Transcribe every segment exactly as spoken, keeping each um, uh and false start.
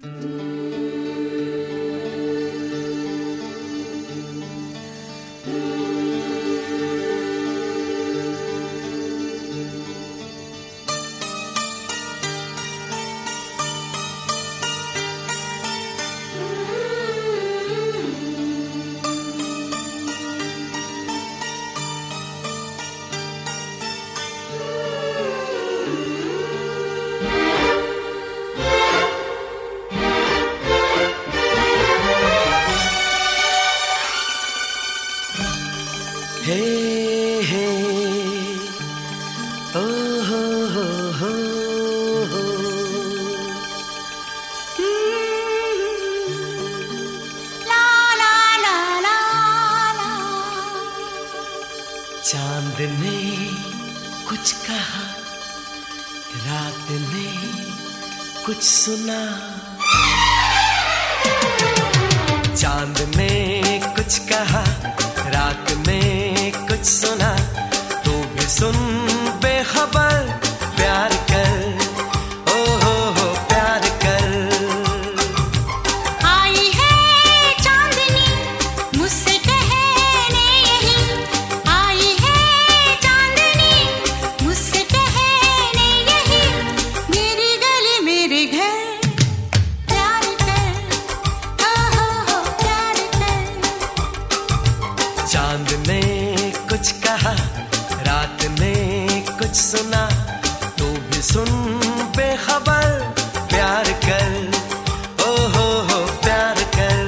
हे हे ओ हो हो हो हो ला ला ला ला ला। चांद ने कुछ कहा, रात ने कुछ सुना। चांद ने कुछ कहा, रात में कुछ सुना। तू भी सुन बेखबर, प्यार कर, ओ हो हो प्यार कर। आई है चांदनी मुझसे कहने यही, आई है चांदनी मुझसे कहने यही। मेरी गली मेरे घर, प्यार कर, ओ हो हो प्यार कर। चांद ने कुछ कहा, रात ने कुछ सुना। तू भी सुन बेखबर, प्यार कर, ओ हो हो प्यार कर।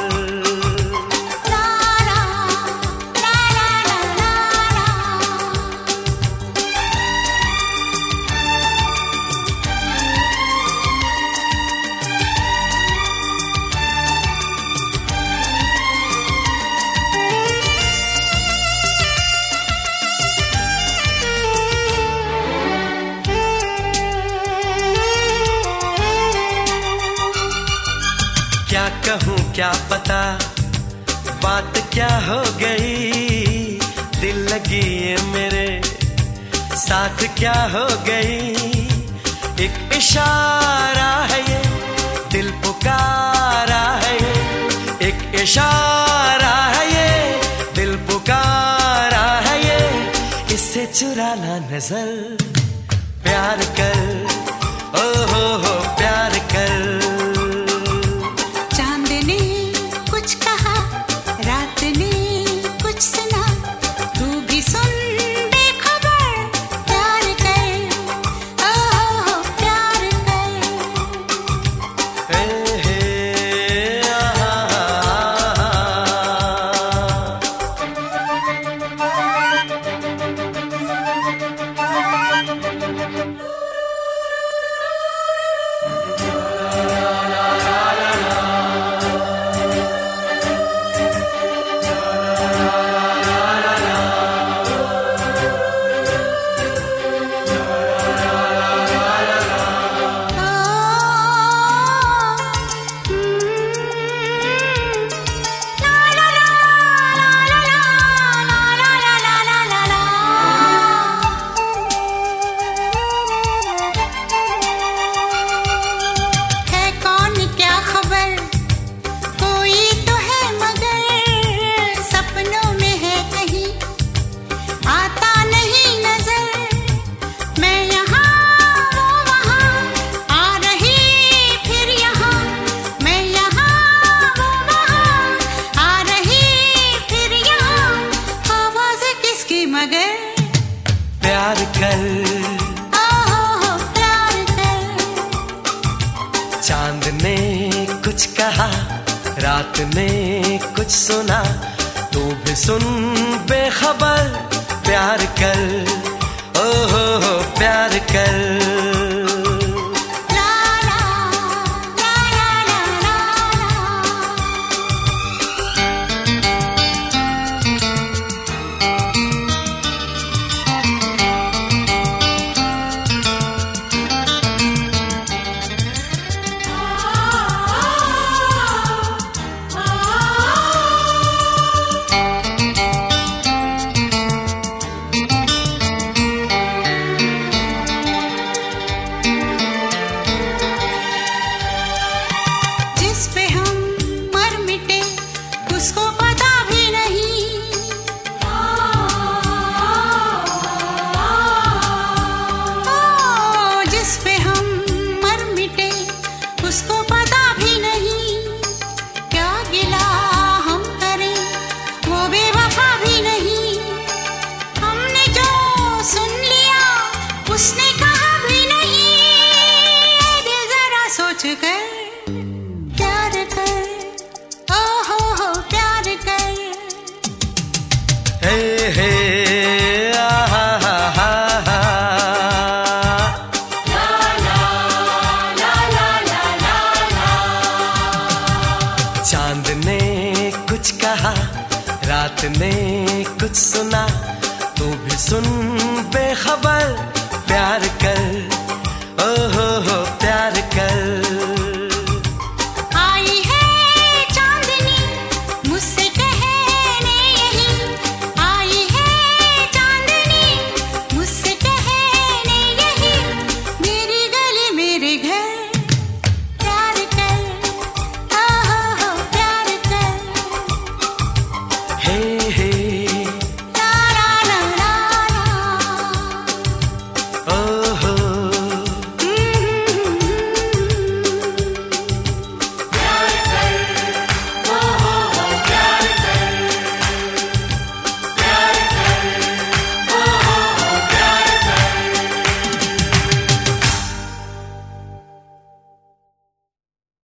ला ला ला ला ला ला। क्या कहूँ क्या पता, बात क्या हो गई। दिल लगी ये मेरे साथ क्या हो गई। एक इशारा है ये, दिल पुकारा है ये। एक इशारा है ये, दिल पुकारा है ये। इससे चुराना नजर, प्यार कर, ओ हो हो प्यार कर। रात ने कुछ सुना, तू भी सुन बेखबर, प्यार कर, ओ हो हो प्यार कर। हे हे आ प्यार कर, ओ हो हो प्यार कर। चांद ने कुछ कहा, रात ने कुछ सुना। तू भी सुन बेखबर, प्यार कर, ओ हो हो प्यार कर। कर, प्यार कर, ओ हो हो प्यार कर। हे हे आहा हा हा हा, ला ला ला ला ला ला ला। चांद ने कुछ कहा, रात ने कुछ सुना, तू भी सुन बेखबर, प्यार